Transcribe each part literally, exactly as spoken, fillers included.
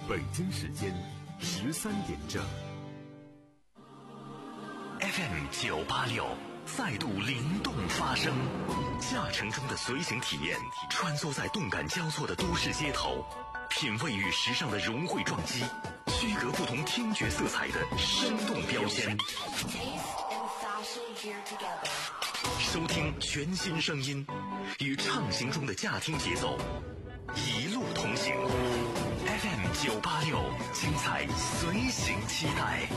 北京时间十三点整。 F M 九八六再度灵动发声，驾乘中的随行体验，穿梭在动感交错的都市街头，品味与时尚的融汇撞击，区隔不同听觉色彩的生动标签。收听全新声音，与畅行中的驾听节奏，一路同行。F M 九八六，精彩随行期待。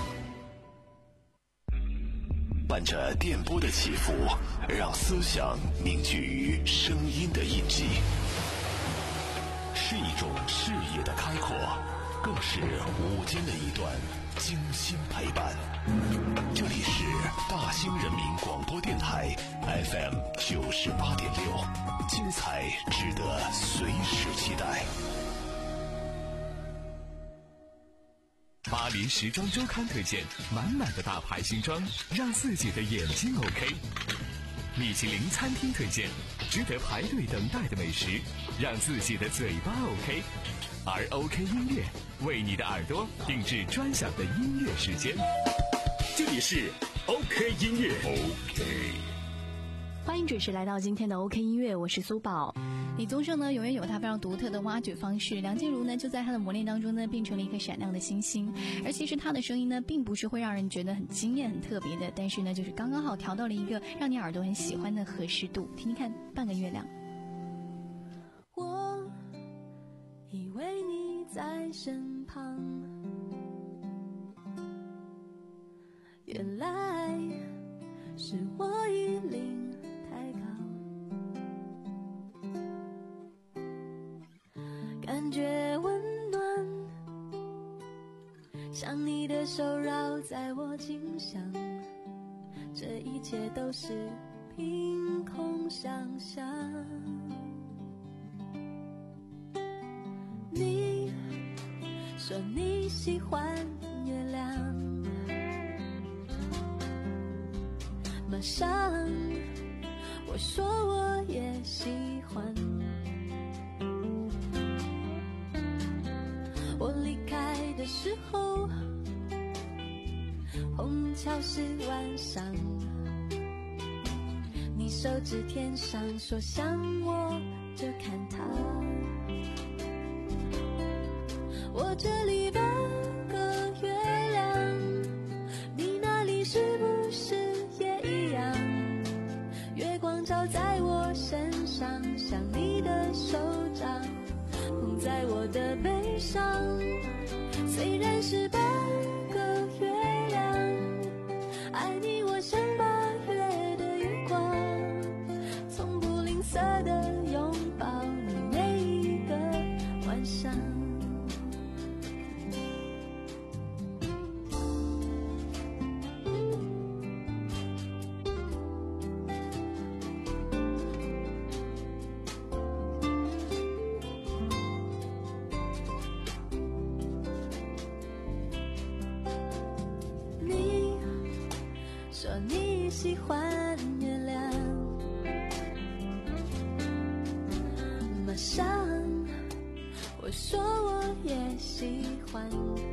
伴着电波的起伏，让思想凝聚于声音的印记，是一种视野的开阔，更是午间的一段精心陪伴。这里是大兴人民广播电台 F M 九十八点六，精彩值得随时期待。 巴黎时装周刊推荐满满的大牌新装，让自己的眼睛 OK。米其林餐厅推荐值得排队等待的美食，让自己的嘴巴 OK。而 OK 音乐为你的耳朵定制专享的音乐时间。 这里是 OK 音乐 OK。 欢迎准时来到今天的 OK 音乐，我是苏宝。李宗盛呢，永远有他非常独特的挖掘方式。梁静茹呢，就在他的磨练当中呢，变成了一颗闪亮的星星。而其实他的声音呢，并不是会让人觉得很惊艳、很特别的，但是呢，就是刚刚好调到了一个让你耳朵很喜欢的合适度。听听看，半个月亮。 我以为你在身旁，原来是我已领太高。感觉温暖，像你的手绕在我颈上，这一切都是凭空想象。你说你喜欢月亮，马上我说我也喜欢。我离开的时候，虹桥是晚上，你手指天上说想我就看它。我这里半个月亮，你那里是不是也一样？月光照在我身上，像你的手掌捧在我的背上。虽然是半个月亮，爱你我像八月的月光，从不吝啬的拥抱你每一个晚上。说你喜欢月亮，马上我说我也喜欢。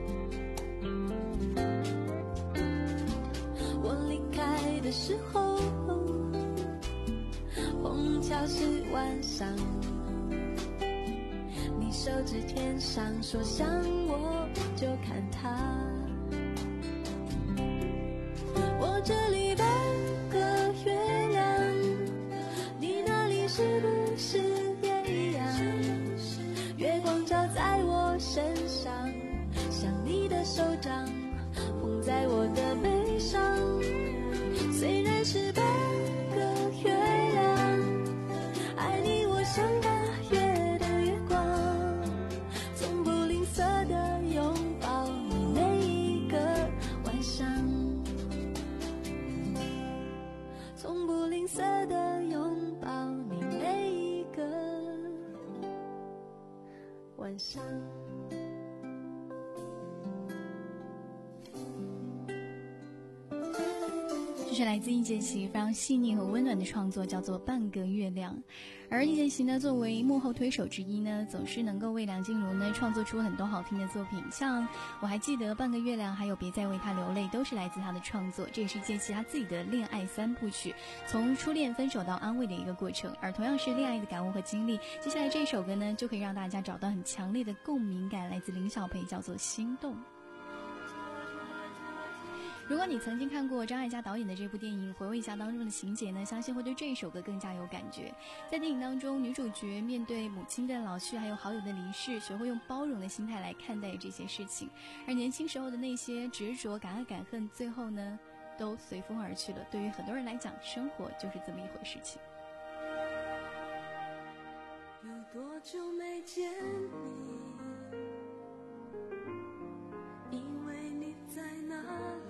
我离开的时候，虹桥是晚上，你手指天上说想我就看它。我这里半个月亮，你那里是不是也一样？月光照在我身上，像你的手掌捧在我的背上。虽然是半个月亮，爱你我像八月的月光，从不吝啬的拥抱你每一个晚上。从不吝啬的拥抱你每一个晚上。 这是来自易建奇非常细腻和温暖的创作，叫做《半个月亮》。而易建奇呢，作为幕后推手之一呢，总是能够为梁静茹呢创作出很多好听的作品，像我还记得《半个月亮》还有《别再为他流泪》都是来自他的创作。这也是易建奇他自己的恋爱三部曲，从初恋分手到安慰的一个过程。而同样是恋爱的感悟和经历，接下来这首歌呢就可以让大家找到很强烈的共鸣感，来自林小培，叫做《心动》。如果你曾经看过张艾嘉导演的这部电影，回味一下当中的情节呢，相信会对这一首歌更加有感觉。在电影当中，女主角面对母亲的老去还有好友的离世，学会用包容的心态来看待这些事情，而年轻时候的那些执着、敢爱敢恨，最后呢都随风而去了。对于很多人来讲，生活就是这么一回事情。 有多久没见你，因为你在哪里，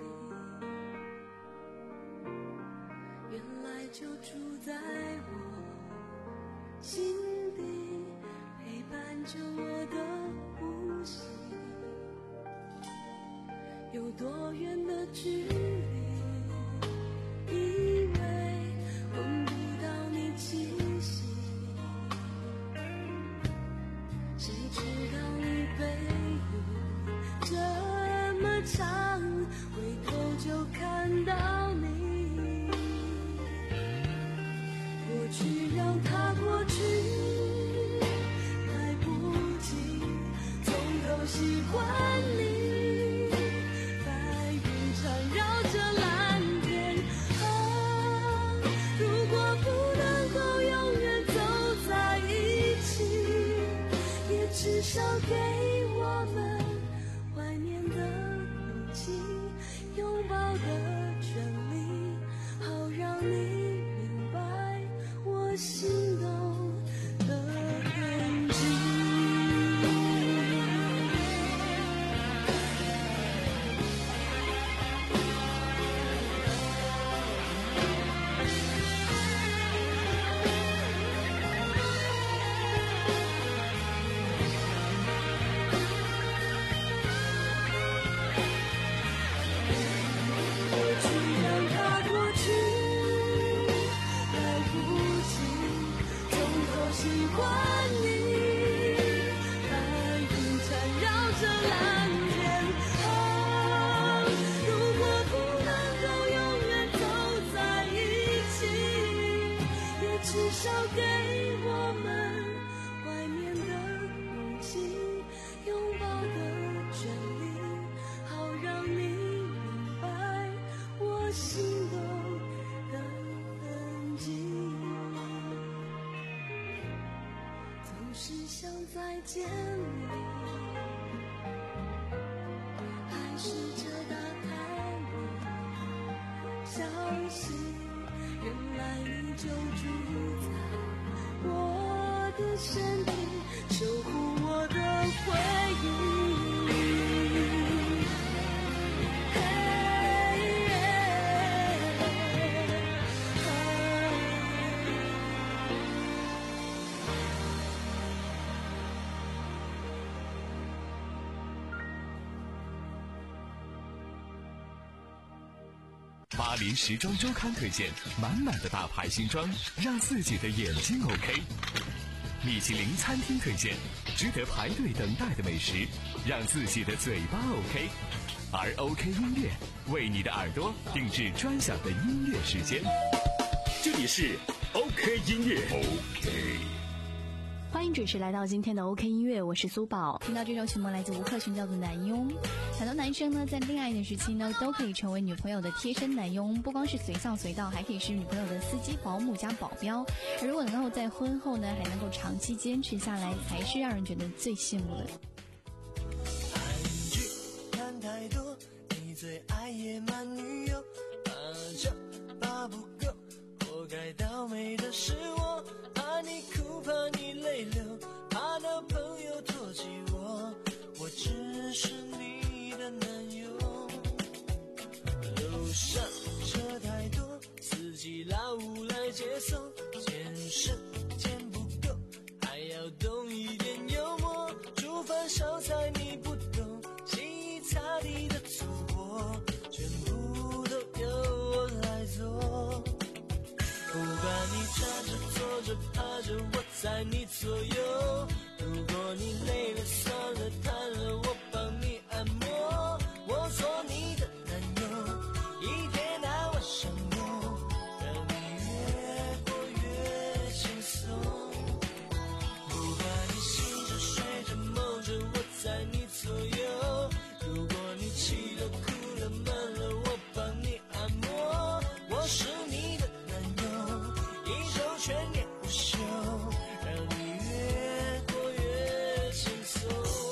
原来就住在我心底，陪伴着我的呼吸。有多远的距离，以为闻不到你气息，谁知道你背影这么长，回头就看到你。过去让它过去，来不及从头喜欢你。白云缠绕着蓝天啊，如果不能够永远走在一起，也至少给我们怀念的勇气，拥抱的权利，好让你明白我心动的痕迹。喜欢你，白云缠绕着蓝天啊，如果不能够永远走在一起，也至少给我们怀念的勇气，拥抱的权利，好让你明白我心动的痕迹。总是想再见你，还试着打开你，消息原来你就住在我的身体，守护我的回忆。 巴黎时装周刊推荐满满的大牌新装，让自己的眼睛 OK。米其林餐厅推荐值得排队等待的美食，让自己的嘴巴 OK。而 OK 音乐为你的耳朵定制专享的音乐时间。 这里是 OK 音乐 OK。 欢迎准时来到今天的 OK 音乐，我是苏宝。听到这首曲目来自吴克群，叫做男佣。很多男生呢，在恋爱的时期呢，都可以成为女朋友的贴身男佣，不光是随叫随到，还可以是女朋友的司机、保姆加保镖。而如果能够在婚后呢，还能够长期坚持下来，才是让人觉得最羡慕的。 韩剧看太多，你最爱野蛮女友，怕这怕不够，活该倒霉的是我，怕你哭，怕你泪流，怕男朋友唾弃我，我只是你的男友。路上车太多，司机老吴来接送，见时间不够，还要懂一点幽默，煮饭烧菜你不懂，洗衣擦地的粗活全部在你左右。如果你累了算了瘫了，我帮你按摩。我做你的男友，一天到晚上我让你越过越轻松。不管你醒着睡着梦着，我在你左右。如果你气了哭了闷了，我帮你按摩。我是你的男友，一周全年无休，让你越过越轻松。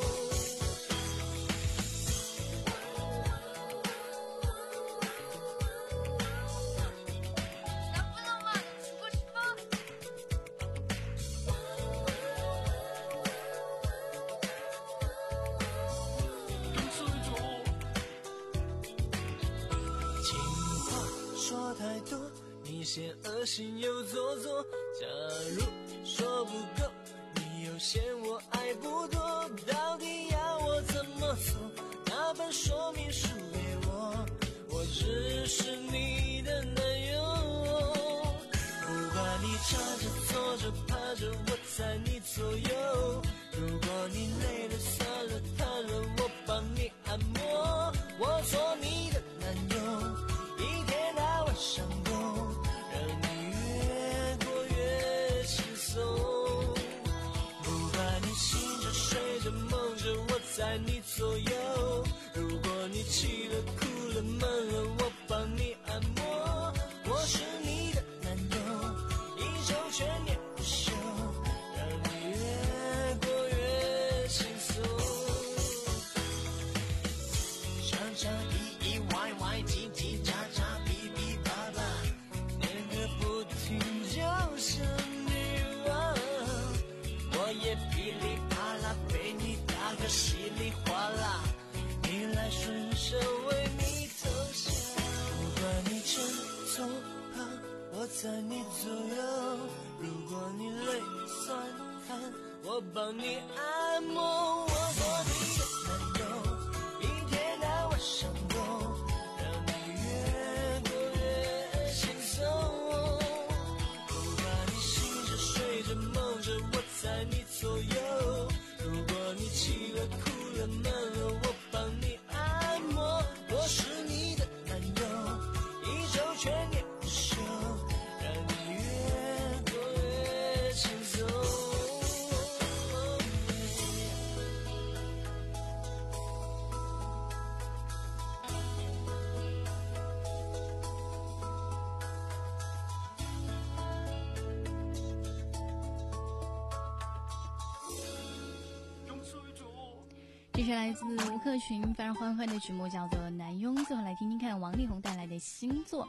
情话说太多，你嫌恶心又做作。假如说不够，你又嫌我爱不多。到底要我怎么做？那本说明书给我，我只是你的男友。不管你站着坐着趴着，我在你左右。如果你累了算了瘫了，我帮你按摩。我做你的男友，一天到晚上工，让你越过越轻松。不管你醒着睡着梦着，我在你左右。如果你气了哭了闷了，我帮你按摩。我是你的男友，一周全年无休，让你越过越轻松。常常意意外外叽叽喳喳哔哔叭叭，念个不停就是你忘。我也噼里啪啦被你打个稀里哗啦，你来顺手为你投降。不管你正左旁，我在你左右。如果你累酸疼，我帮你按摩。我做你的男友，一天到晚上工，让你越过越轻松。不管你醒着睡着梦着，我在你左右。如果你气了哭了闷了，我帮你按摩。我是你的男友，一周全年无休，让你越过越轻松。 这是来自吴克群非常欢快的曲目，叫做《男佣》。最后来听听看王力宏带来的星座。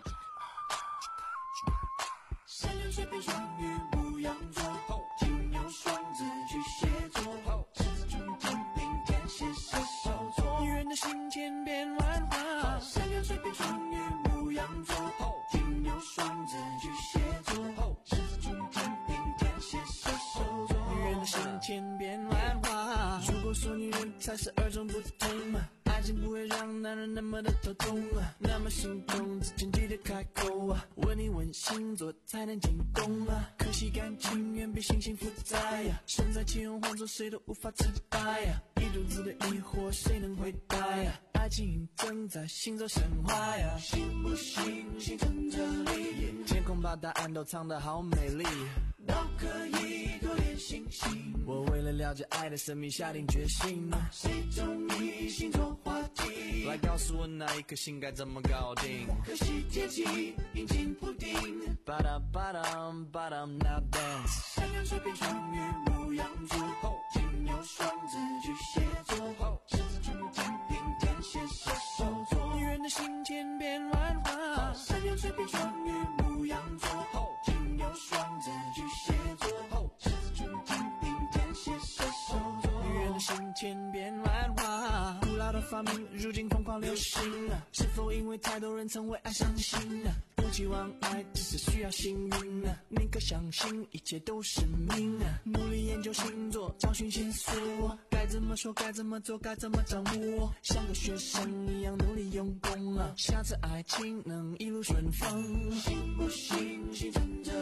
山羊水瓶双鱼牧羊座，金牛双子巨蟹座，狮子处女天平天蝎射手座。女人的心千变万化，山羊水瓶双鱼牧羊座，金牛双子巨蟹座，狮子处女天平天蝎射手座。女人的心千变万化，如果说女人才是二种不同嘛，爱情不会让男人那么的头痛啊，那么心痛之前记得开口啊，问一问星座才能进攻啊，可惜感情远比星星复杂呀，身在其中换做谁都无法自拔呀，一肚子的疑惑谁能回答呀，爱情正在行走神话呀，信不信星辰这里，天空把答案都藏得好美丽，都可以多点星星，我为了了解爱的神秘下定决心，谁中意星座话题，来告诉我那一颗星该怎么搞定，可惜天气阴晴不定，巴达巴达巴达 now dance， 山羊水瓶双鱼牧羊座，金牛双子巨蟹座，狮子处女天平天蝎射手座，女人的心千变万化，山羊水瓶双鱼牧羊座，金牛双子巨蟹座，狮子处女天平天蝎射手座，女人的心千变万化，古老的发明如今疯狂流行啊，是否因为太多人曾为爱伤心啊，不期望爱只是需要幸运啊，宁可相信一切都是命啊，努力研究星座找寻线索，该怎么说该怎么做该怎么掌握，像个学生一样努力用功啊，下次爱情能一路顺风，信不信星辰这里，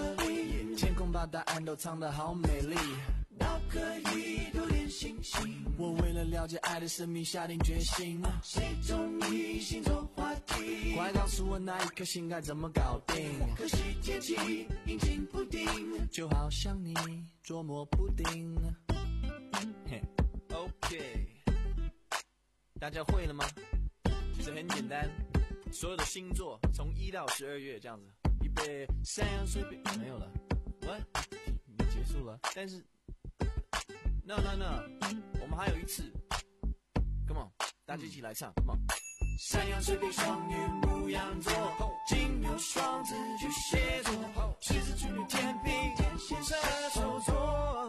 里，天空把答案都藏得好美丽，脑可以多点星星。我为了了解爱的神秘下定决心，谁中意星座话题？快告诉我那一颗星该怎么搞定？可惜天气阴晴不定，就好像你捉摸不定。嘿 ，OK， 大家会了吗？其实很简单，所有的星座从一到十二月这样子，预备，山羊水瓶没有了 ，what？ 你结束了，但是 ，no no no， 我们还有一次 ，come on， 大家一起来唱 ，come on。山羊水瓶双鱼牧羊座，金牛双子巨蟹座，狮子处女天秤天蝎射手座，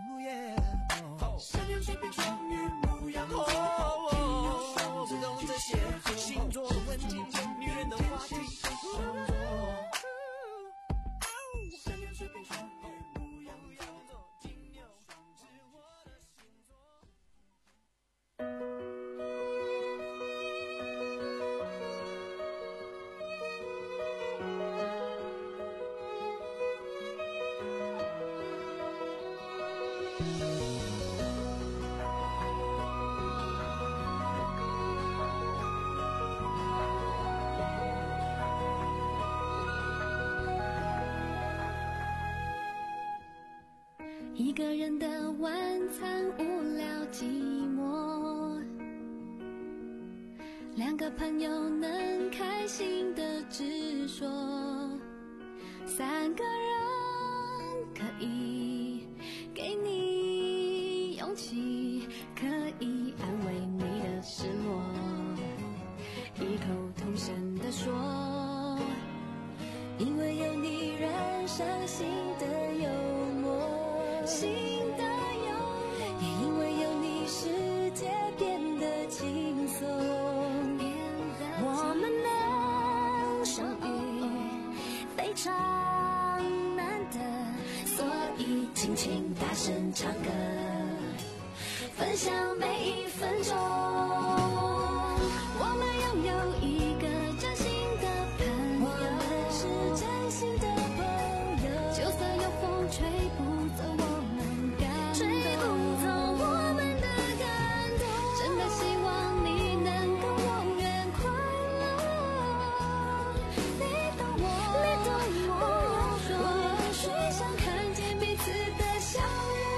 山羊水瓶双鱼牧羊座，金牛双子巨蟹座，星座的问题，女人的话题，山羊水瓶双鱼牧羊座，金牛双子我的星座。 一个人的晚餐无聊寂寞，两个朋友能开心的直说，三个人可以给你勇气，可以安慰你的失落，异口同声地说，因为有你人生新的幽默，新的幽默，也因为有你世界变得轻松，我们能相遇非常难得，所以尽情大声唱歌，分享每一分钟，我们拥有一个真心的朋友，我们是真心的朋友，就算有风吹不走我们感动，吹不走我们的感动，真的希望你能跟我远快乐，你懂我，你懂我，我们谁想看见彼此的笑容。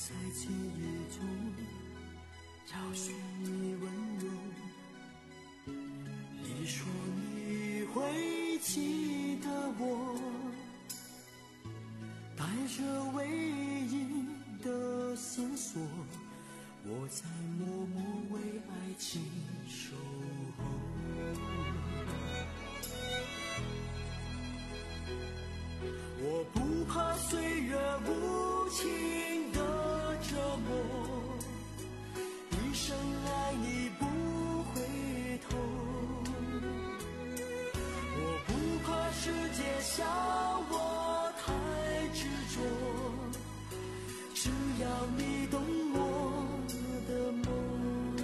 在记忆中找寻你温柔，你说你会记得我，带着唯一的线索，我在默默为爱情守候。我不怕岁月无情的折磨，一生爱你不回头。我不怕世界笑我太执着，只要你懂我的梦。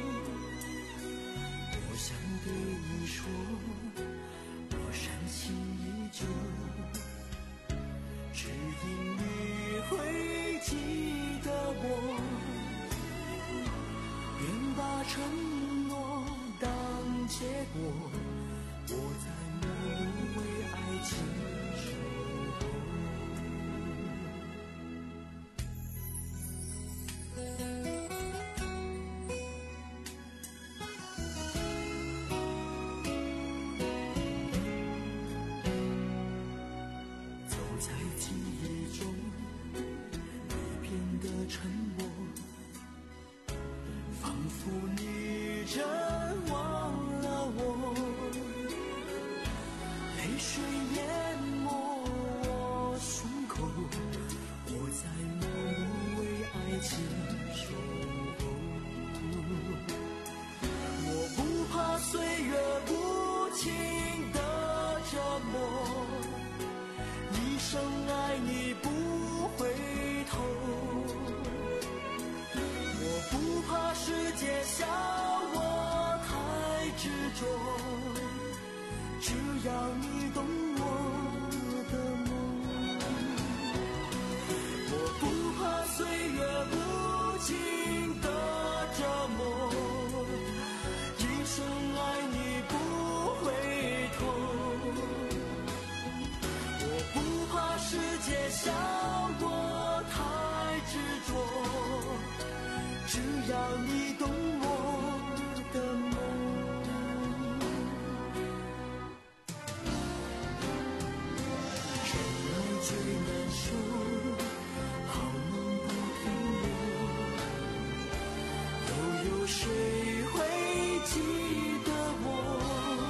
我想对你说，我深情依旧，只因你会记得我，愿把承诺当结果，我在默默为爱情守候。走在记忆中一片的沉默，仿佛你真忘了我，泪水淹没我胸口，我在默默为爱情守候。我不怕岁月无情的折磨，一生爱你不回头。我不怕世界笑我太执着，只要你懂我的梦。我不怕岁月无情的折磨，一生爱你不回头。我不怕世界笑我太执着，只要你懂我的梦。真爱最难受，好梦不停留，又有谁会记得我？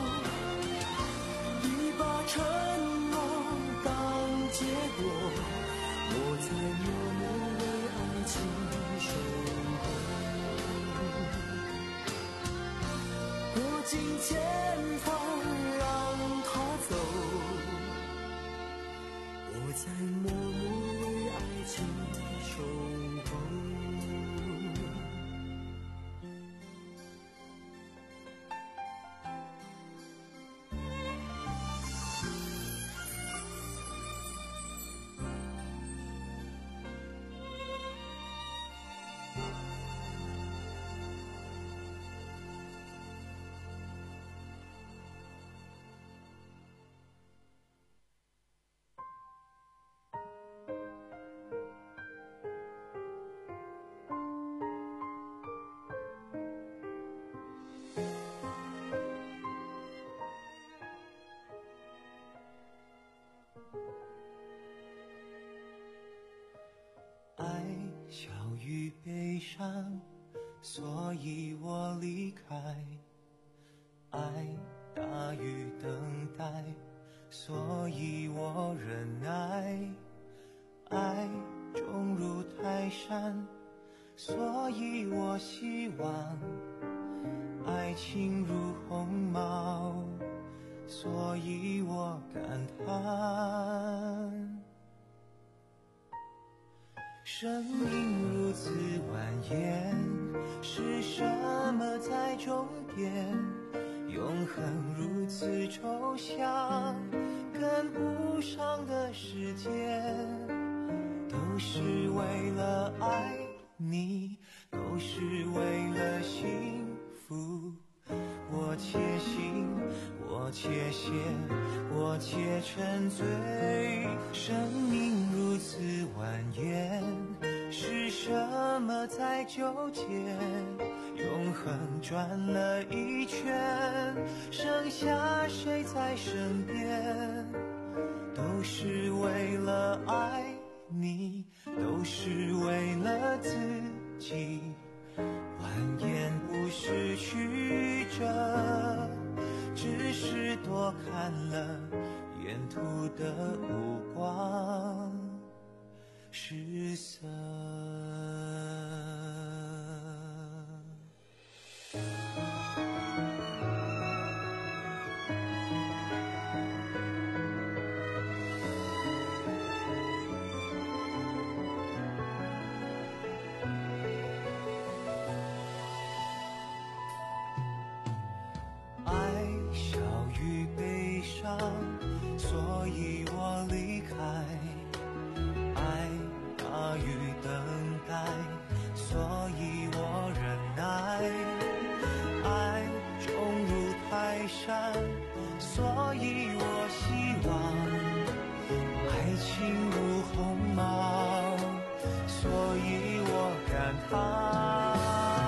一把承诺当结果，我在默默为爱情守候。过尽千帆让它走，我在默默为爱情守候。爱小于悲伤，所以我离开。爱大于等待，所以我忍耐。爱重如泰山，所以我希望。爱情如鸿毛，所以我感叹。生命如此蜿蜒，是什么在终点？永恒如此抽象，跟不上的时间，都是为了爱你，都是为了幸福。我且行，我且歇，我且沉醉。生命如此蜿蜒，是什什么在纠结？永恒转了一圈，剩下谁在身边？都是为了爱你，都是为了自己，蜿蜒不是曲折，只是多看了沿途的五光十色。爱小于悲伤，所以我离开，爱大于等待，所以我忍耐，爱重如泰山，所以我希望，爱情如鸿毛，所以我感叹，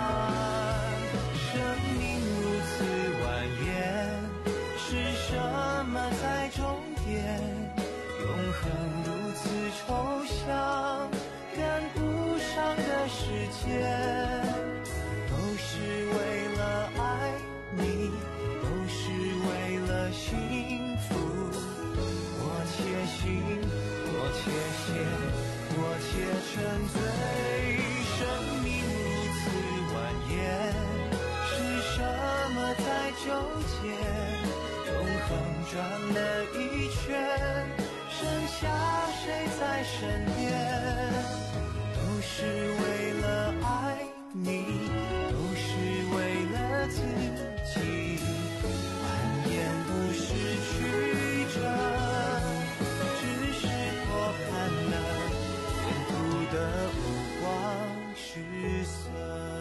生命如此蜿蜒，是什么在终点？永恒如此抽象，赶不上的时间，都是为了爱你，都是为了幸福。我且行，我且歇，我且沉醉。生命如此蜿蜒，是什么在纠结？永恒转了一圈，剩下谁在身边？都是为了爱你，都是为了自己，蜿蜒不是曲折，只是多看了沿途的五光十色。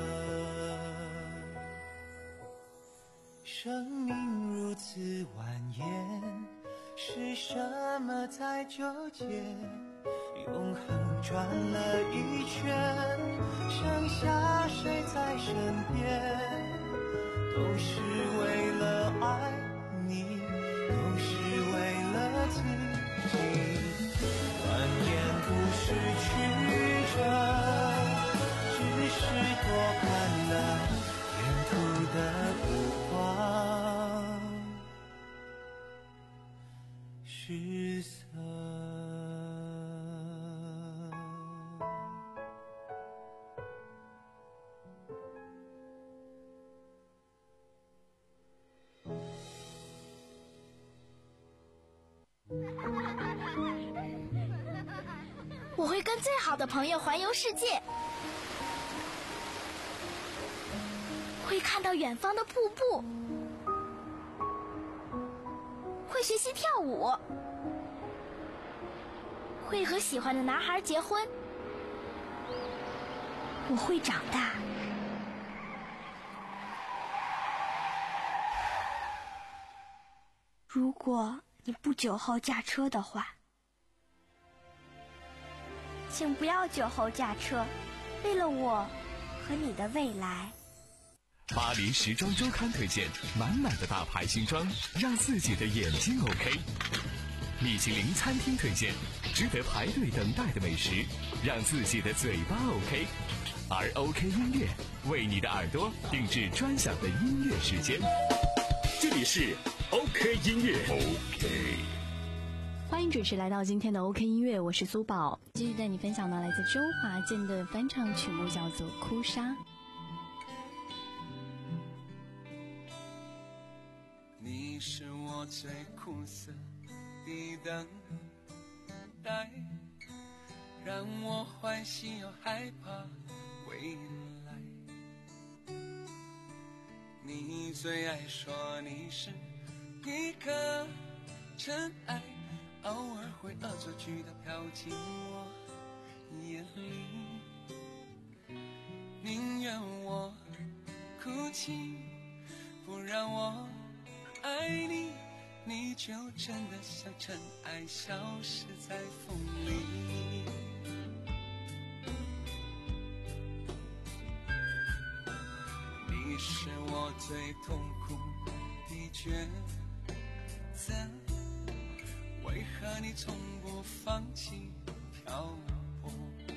生命如此蜿蜒，是什么在纠结？永恒转了一圈，剩下谁在身边？都是为了爱你，都是为了自己，蜿蜒不是曲折，只是多看了沿途的五光十色。 我会跟最好的朋友环游世界，会看到远方的瀑布，会学习跳舞，会和喜欢的男孩结婚。我会长大。如果你不久后驾车的话，请不要酒后驾车，为了我和你的未来。 巴黎时装周刊推荐满满的大牌新装，让自己的眼睛 OK。米其林餐厅推荐值得排队等待的美食，让自己的嘴巴 OK。而 OK 音乐为你的耳朵定制专享的音乐时间。 这里是 OK 音乐 OK。 欢迎准时来到今天的 OK 音乐，我是苏宝，继续带你分享的来自周华健的翻唱曲目，叫做《哭砂》。 你是我最苦涩的等待，让我欢喜又害怕未来。你最爱说你是一颗尘埃，偶尔会恶作剧的飘进我眼里，宁愿我哭泣，不让我爱你，你就真的像尘埃消失在风里。 你是我最痛苦的抉择，为何你从不放弃漂泊？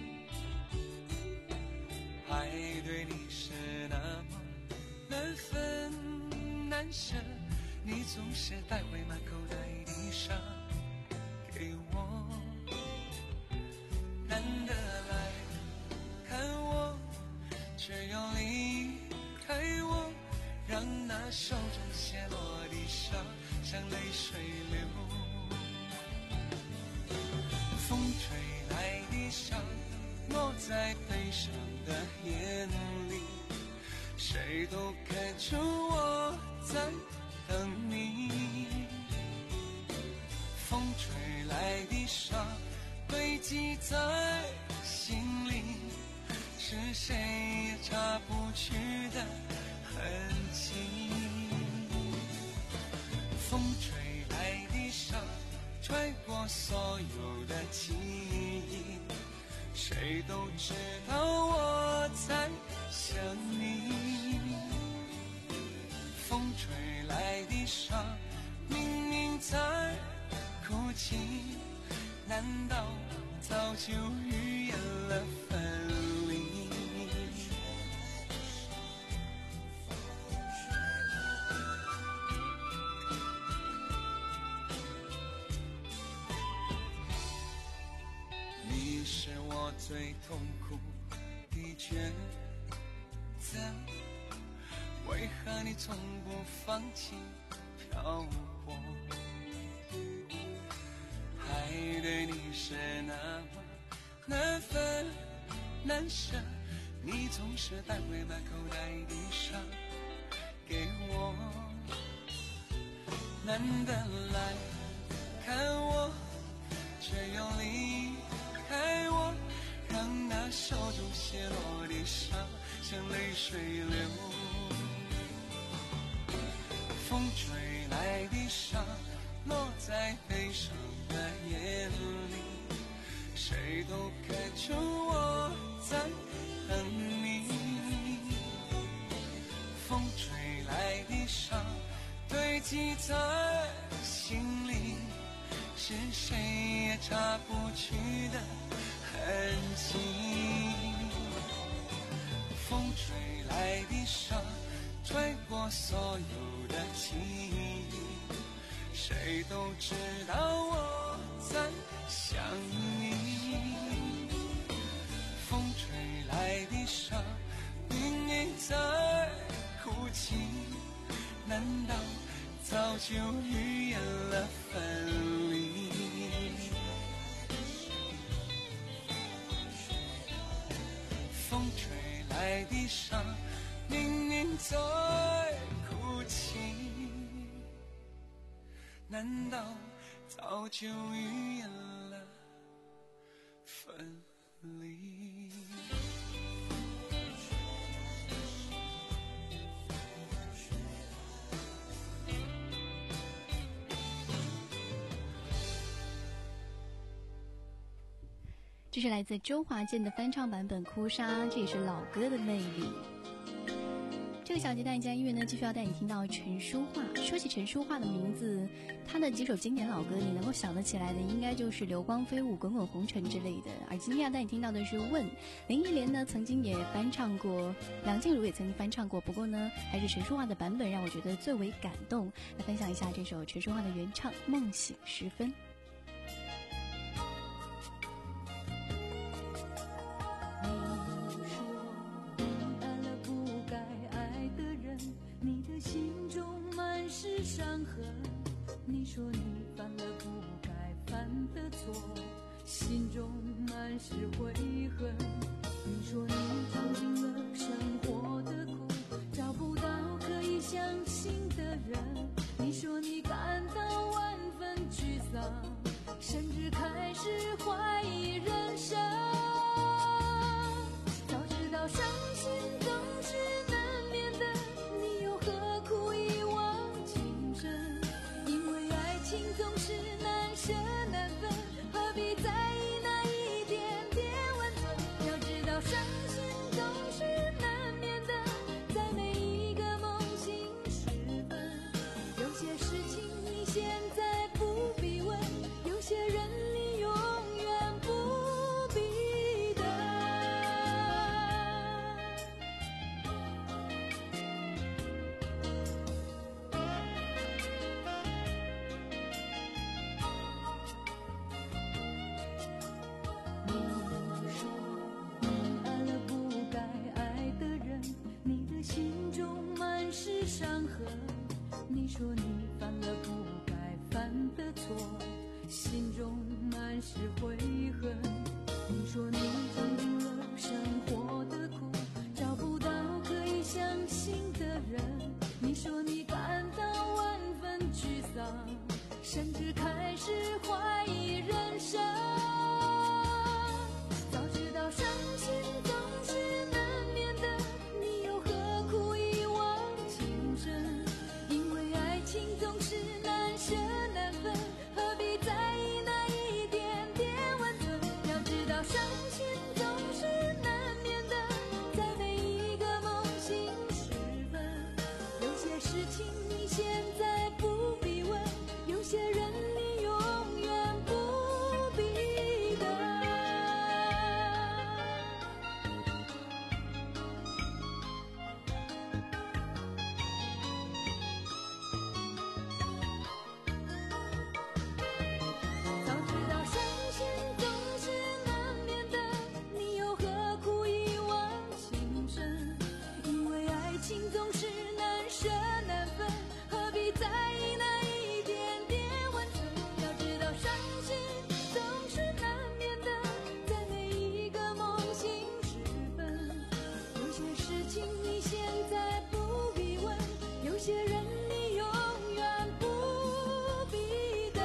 爱对你是那么难分难舍，你总是带回满口袋的沙给我，难得来看我，却又离开我，让那手中泻落的沙像泪水流。风吹来的沙落在悲伤的眼里，谁都看出我在等你。风吹来的沙堆积在心里，是谁也擦不去的痕迹。风吹来的沙揣过所有的记忆，谁都知道我在想你。风吹来的沙明明在哭泣，难道早就预言了分离？你是我最痛苦的抉择，为何你从不放弃漂泊？爱对你是那么难分难舍，你总是带回满口袋的沙给我，难得来看我，却又离开我，让那手中泻落的沙像泪水流。风吹来的沙落在悲伤的眼里，谁都看出我在等你。风吹来的沙堆积在心里，是谁也擦不去的痕迹。风吹来的沙吹过所有的记忆，谁都知道我在想你。风吹来的沙明明在哭泣，难道早就预言了分离？风吹来的沙明明在哭泣，难道早就预言了分离？ 这是来自周华健的翻唱版本《哭砂》，这也是老歌的魅力。这个小节带你家音乐呢，继续要带你听到陈淑桦。说起陈淑桦的名字，她的几首经典老歌，你能够想得起来的，应该就是《流光飞舞》《滚滚红尘》之类的。而今天要带你听到的是《问》，林忆莲呢曾经也翻唱过，梁静茹也曾经翻唱过，不过呢，还是陈淑桦的版本让我觉得最为感动。来分享一下这首陈淑桦的原唱《梦醒时分》。 你说你犯了不该犯的错，心中满是悔恨。你说你尝尽了生活的苦，找不到可以相信的人。你说你感到万分沮丧，甚至开始怀疑人生。早知道伤心总是难免的，你又何苦一往情深？情总是难舍难分，何必在意那一点点是伤痕。你说你犯了不该犯的错，心中满是悔恨。你说你尝尽了生活的苦，找不到可以相信的人。你说你感到万分沮丧，甚至开始怀疑人生。早知道伤心总是难免的，你又何苦一往情深？因为爱情总是难舍难分，何必在意那一点点温存？要知道伤心总是难免的，在每一个梦醒时分。有些事情你现在不必问，有些人你永远不必等。早知道伤心总是难免的，你又何苦一往情深？因为爱情总是难舍难分，何必在意那一点点温存？要知道伤心总是难免的，在每一个梦醒时分。有些事情你现在不必问，有些人你永远不必等。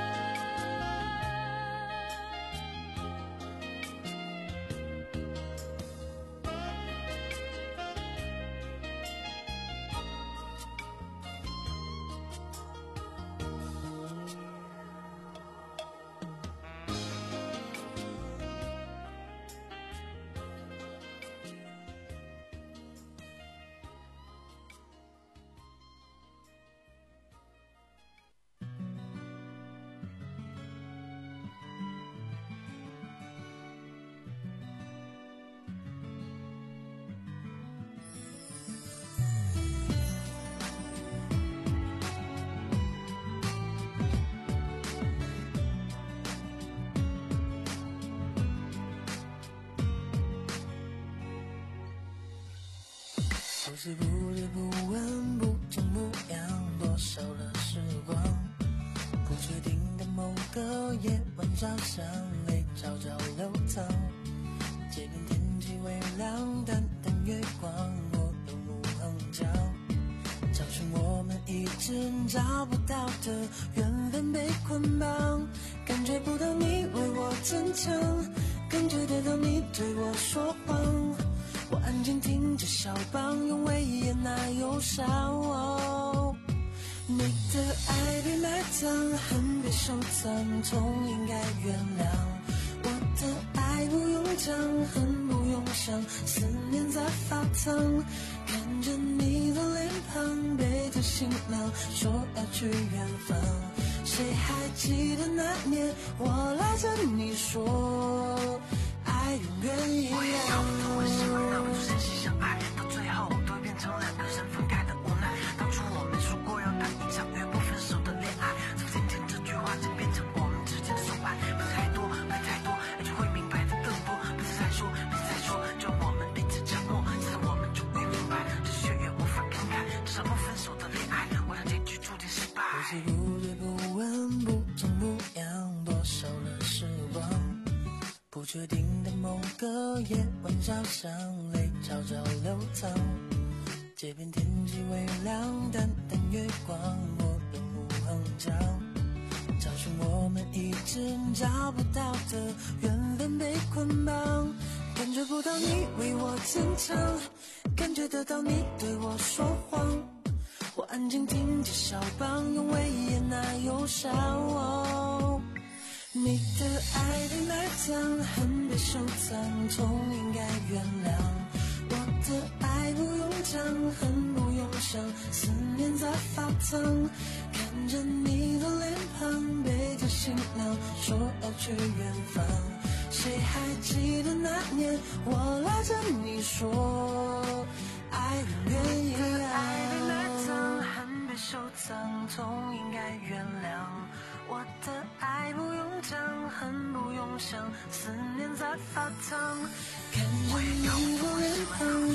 不知不觉不闻不见不痒，多少了时光。不确定的某个夜晚，早上泪悄悄流淌。街边天气微凉，淡淡月光，我的路横江，找寻我们一直找不到的缘分被捆绑。感觉不到你为我坚强，感觉得到你对我说谎。我安静听着肖邦，用威严那忧伤。哦，你的爱被埋葬，恨被收藏，痛应该原谅。我的爱不用讲，恨不用想，思念在发烫。看着你的脸庞，背着行囊，说要去远方。谁还记得那年，我拉着你说，爱永远一样。 我也搞不懂为什么那么多真心相爱，到最后都会变成两个人分开的无奈。当初我们说过要谈一场永不分手的恋爱，怎么今天这句话就变成我们之间的手牌？不是太多，不是太多，爱就会明白的更多。不是再说，不是再说，就我们彼此沉默，直到我们终于明白，这血缘无法更改，这场不分手的恋爱，我让结局注定失败。 不知不觉不闻不痛不痒，多少了时光。不确定的某个夜晚，早上泪悄悄流淌。街边天气微凉，淡淡月光，我的路横江，找寻我们一直找不到的缘分被捆绑。感觉不到你为我坚强，感觉得到你对我说谎。我安静听着肖邦，用威严那忧伤。哦，你的爱被埋葬，恨被收藏，痛应该原谅。我的爱不用讲，恨不用想，思念在发烫。看着你的脸庞，背着行囊，说要去远方。谁还记得那年，我拉着你说，爱永远一样。爱被埋葬，恨被收藏，痛应该原谅。我的爱不用讲，恨不用想，思念在发烫。看着你的脸庞，背着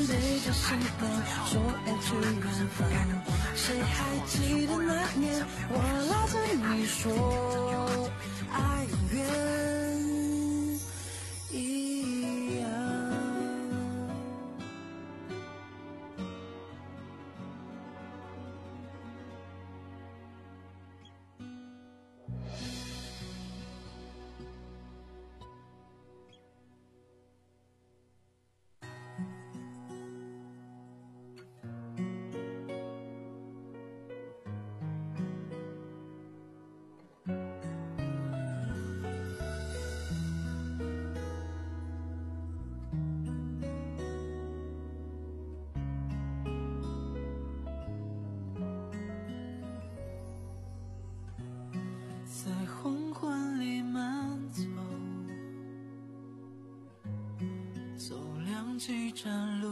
着什么说要去远方？谁还记得那年我拉着你说爱永远一样？在黄昏里慢走，走亮几盏路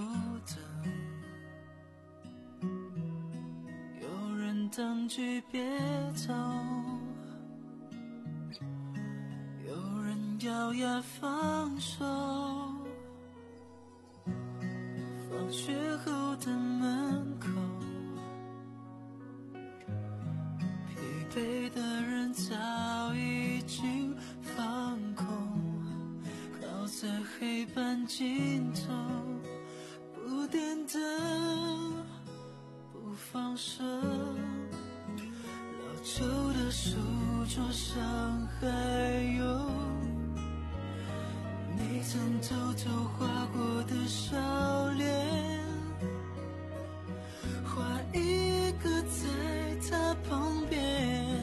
灯，有人等句别走，有人咬牙放手，放学后的门口，疲惫的人早已经放空，靠在黑板尽头，不点灯，不放手。老旧的书桌上还有你曾偷偷画过的笑脸，画一个在他旁边，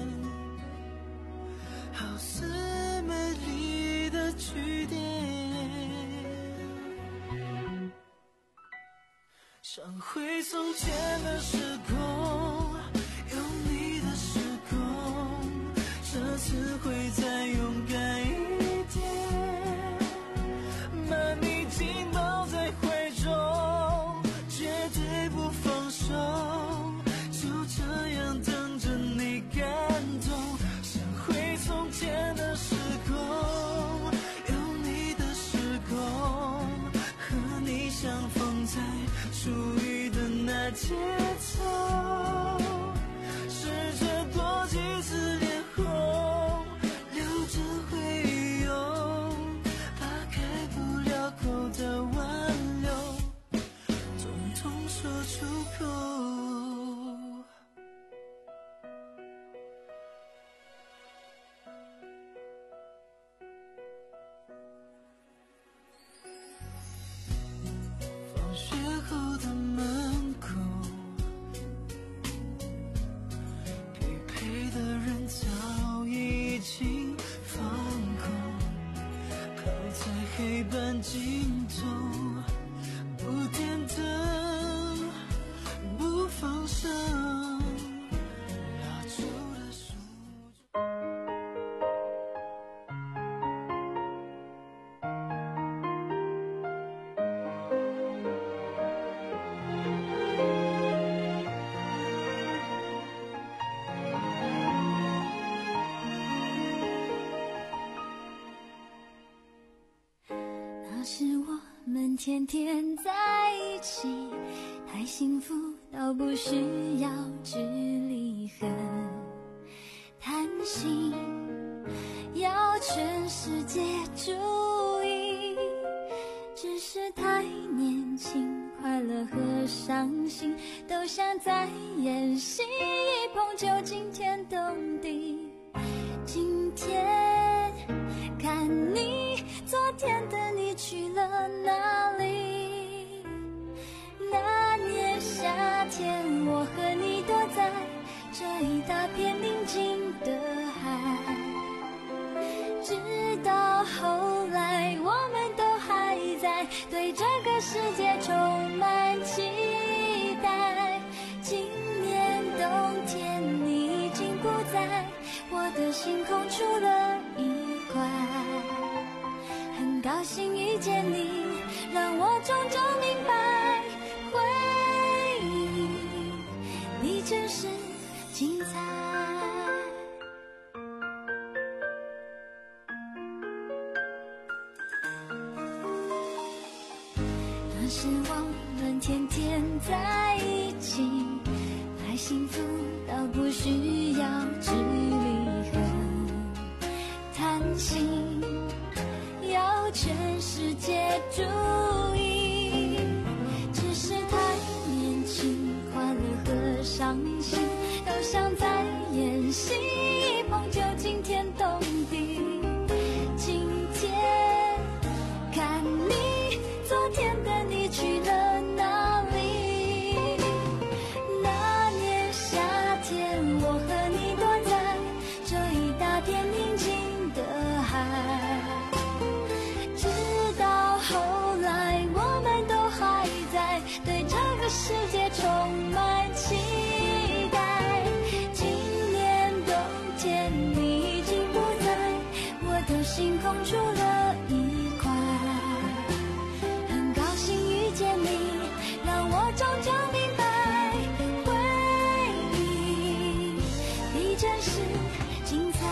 好似美丽的句点。想回从前的时空，有你的时空，这次会再勇敢一点，把你紧抱在怀中，绝对不放手，就这样等着你感动。想回从前的时空，有你的时空，和你相逢在属于的那节奏，试着多几次脸红，留着会用，把开不了口的挽留统统说出口。放学后的门口，疲惫的人早已经放空，靠在黑板尽头，不点灯，不放手。拉住的书那时我们天天在一起，太幸福到不需要距离和贪心，要全世界注意，只是太年轻，快乐和伤心都像在演戏，一碰就惊天动地。今天看你，昨天的你去了哪里？那年夏天，我和你躲在这一大片宁静的海，直到后来我们都还在对这个世界充满期待。今年冬天你已经不在我的星空，出了一块，很高兴遇见你，让我终究明白，回忆你真是精彩。那时是我们天天在一起，太幸福到不需要距离和叹息，要全世界注意，只是太年轻，快乐和伤心都像在演戏，一碰就惊天动地。今天看你，昨天的你去了哪里？那年夏天，我和你躲在这一大片宁静的海，直到后来我们都还在对这个世界充满期待。今年冬天你已经不在我的星空出了一块，很高兴遇见你，让我终究明白，回忆比真实精彩。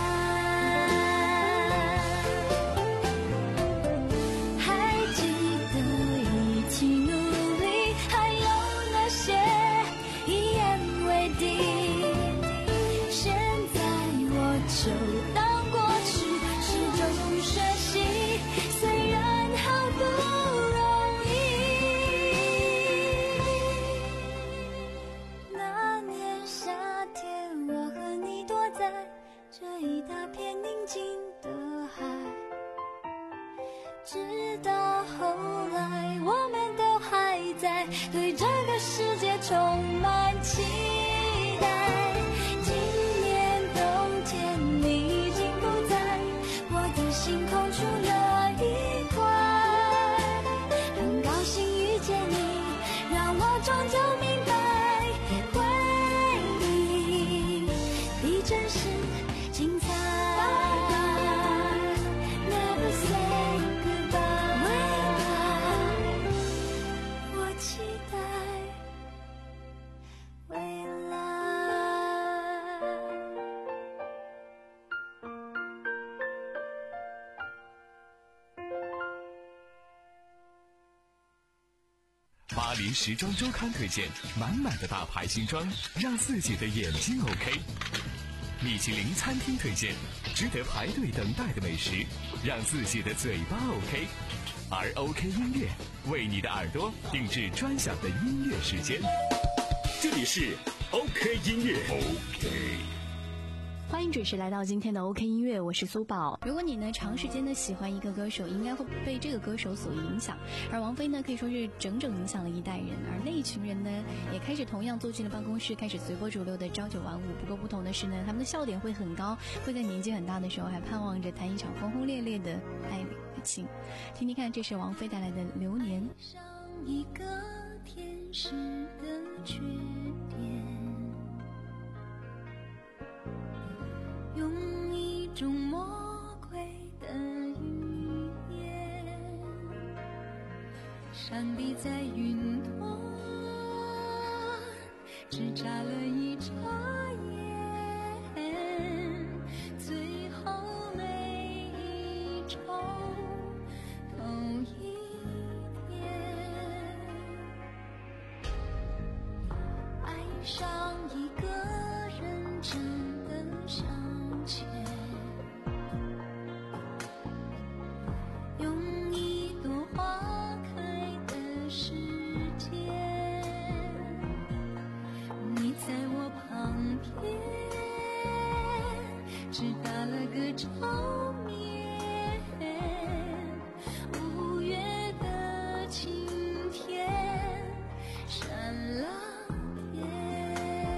还记得一起努力，还有那些一言为定，现在我就当过去，始终学习，虽然好不容易。那年夏天，我和你躲在这一大片宁静的海，直到后来我们都还在对这个世界充满期待。今年冬天你已经不在我的星空出了一块，很高兴遇见你，让我终究明白，回忆比真实精彩。Never say goodbye， 未来我期待未来。 巴黎时装周刊推荐满满的大牌新装，让自己的眼睛 OK。米其林餐厅推荐值得排队等待的美食，让自己的嘴巴 OK。而 OK 音乐为你的耳朵定制专享的音乐时间。 这里是 OK 音乐 OK。 欢迎准时来到今天的 OK 音乐，我是苏宝。如果你呢长时间的喜欢一个歌手，应该会被这个歌手所影响。而王菲呢，可以说是整整影响了一代人。而那一群人呢，也开始同样坐进了办公室，开始随波逐流的朝九晚五。不过不同的是呢，他们的笑点会很高，会在年纪很大的时候还盼望着谈一场轰轰烈烈的爱与情。听听看，这是王菲带来的《流年》。 像一个天使的缺点，用一种魔鬼的语言，上帝在云端只眨了一眨眼，最后每一周同一天，爱上一个人真的向前，用一朵花开的时间，你在我旁边只打了个照面，五月的晴天闪了天，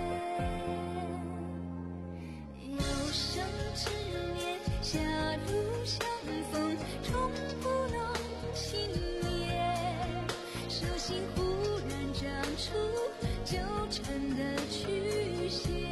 有生之年狭路相逢，终不能幸免，手心忽然长出纠缠的曲线，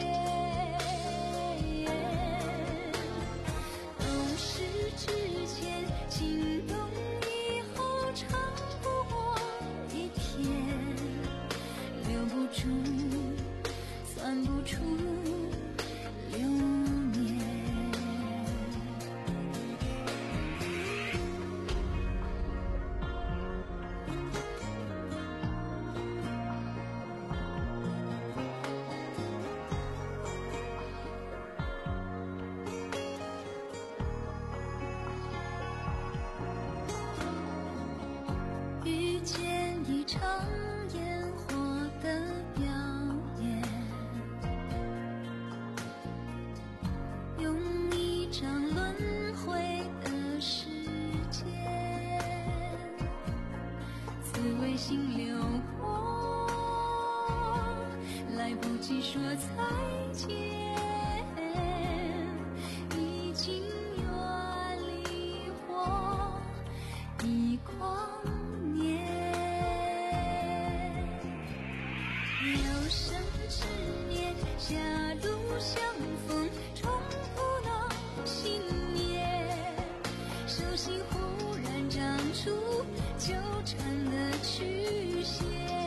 懂事之前心动，以后长不过一天，留不住算不出流年。 说再见，已经远离我一光年。有生之年，狭路相逢，重不能幸免。手心忽然长出纠缠的曲线。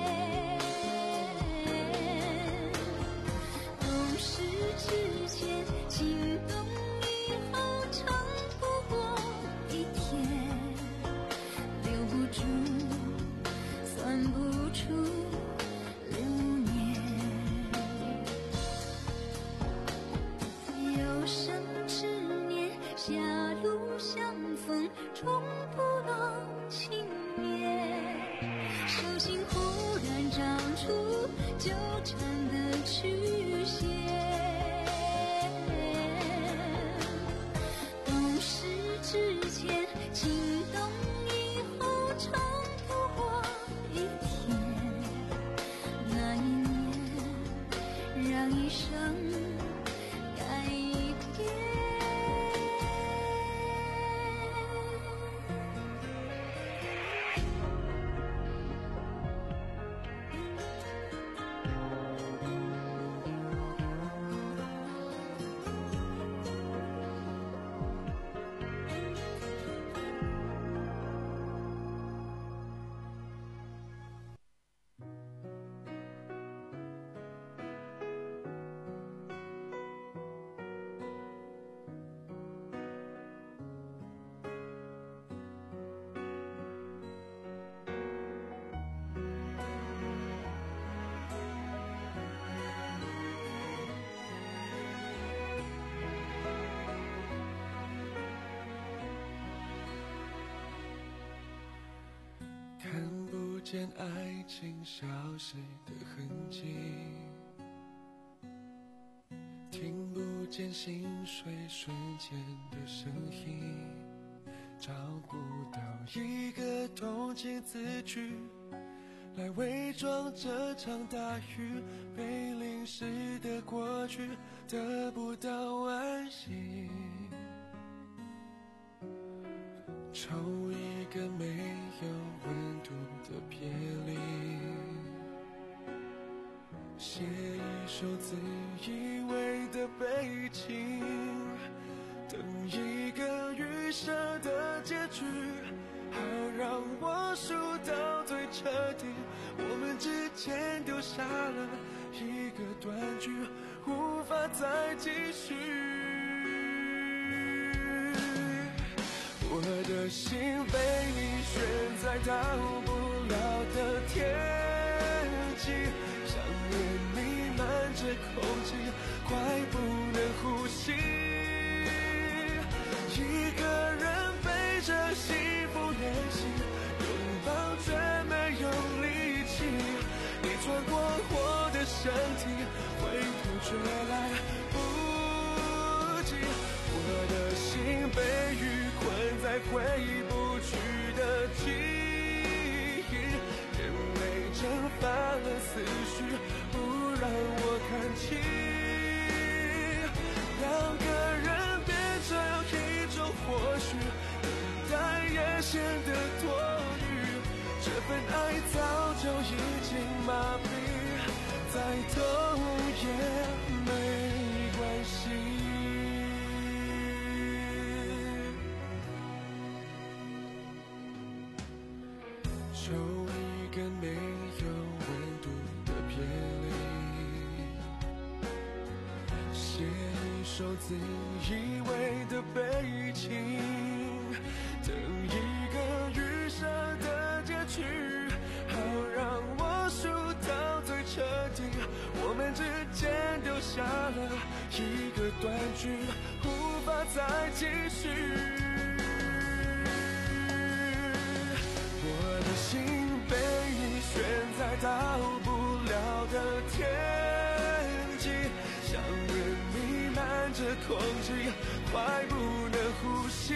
之前心动以后长不过一天，留不住算不出流年。有生之年，狭路相逢，终不能幸免。手心忽然长出纠缠的曲线。之前心动以后长不过一天，那一年让一生改变。 看不见爱情消失的痕迹，听不见心碎瞬间的声音，找不到一个同情字句来伪装这场大雨，被淋湿的过去得不到安息，抽一个没有温度的别离，写一首自以为的悲情，等一个预设的结局，好让我输到最彻底。我们之间丢下了一个断句，无法再继续。我的心被你悬在到不了的天际，想念弥漫着空气，快不能呼吸。一个人背着幸福练习，拥抱却没有力气。你穿过我的身体，回头却来不及。我的心被雨困在回不去的记忆，眼泪蒸发了思绪，不让我看清。两个人变成一种或许，等待也显得多余。这份爱早就已经麻痹，再痛也没关系。抽一根没有温度的别离，写一首自以为的悲情，等一个预设的结局，好让我输到最彻底。我们之间丢下了一个断句，无法再继续。我的心被你悬在到不了的天际，想念弥漫着空气，快不能呼吸。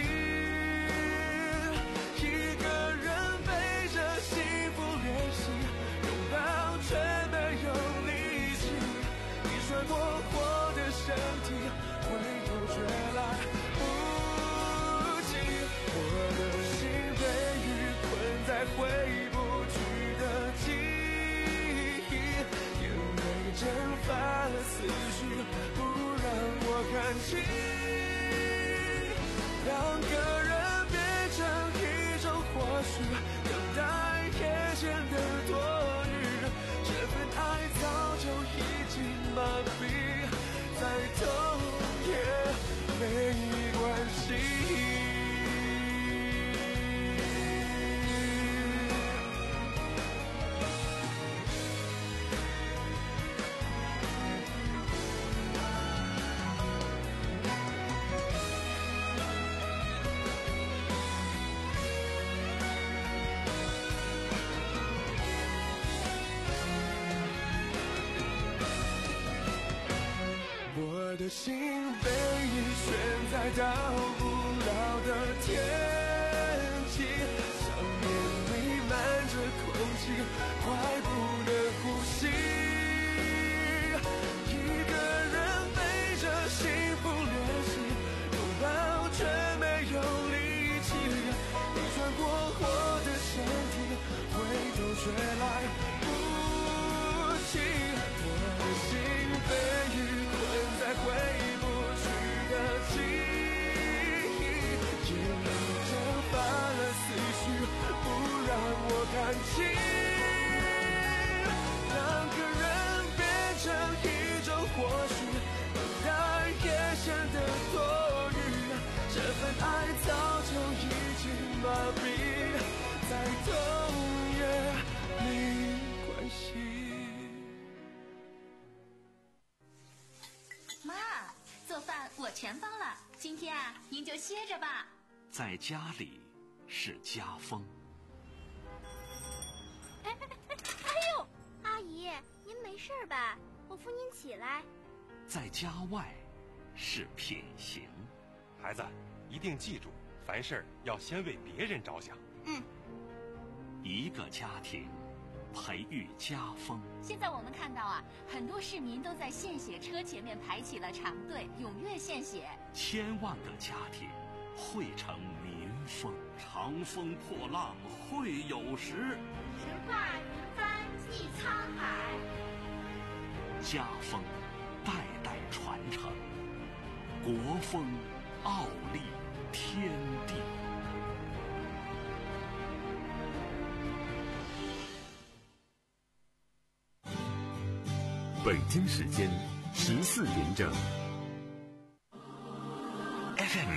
一个人背着幸福练习，拥抱却没有力气。你身体，回头却来不及。我的心被雨困在回不去的记忆，眼泪蒸发了思绪，不让我看清。两个人变成一种或许等待夜间的多余，这份爱早就已经麻痹，再痛也没关系。我的心被你悬在到不了的天际，想念弥漫着空气，快不能呼吸。一个人背着幸福练习，拥抱却没有力气。你穿过我的身体，回头却来不及。我的心被雨在回不去的记忆，眼泪蒸发了思绪，不让我看清。两个人变成一种或许，等待夜深的多余，这份爱早就已经麻痹，再痛也没关系。 妈，做饭我全包了，今天啊，您就歇着吧。 在家里是家风。 哎哎哎哎呦，阿姨，您没事吧？我扶您起来。 在家外是品行。 孩子，一定记住，凡事要先为别人着想。 嗯。 一个家庭培育家风。 现在我们看到啊，很多市民都在献血车前面排起了长队，踊跃献血。 千万个家庭汇成民风。长风破浪会有时， 直挂云帆济沧海。 家风代代传承，国风傲立天地。 北京时间十四点整。 F M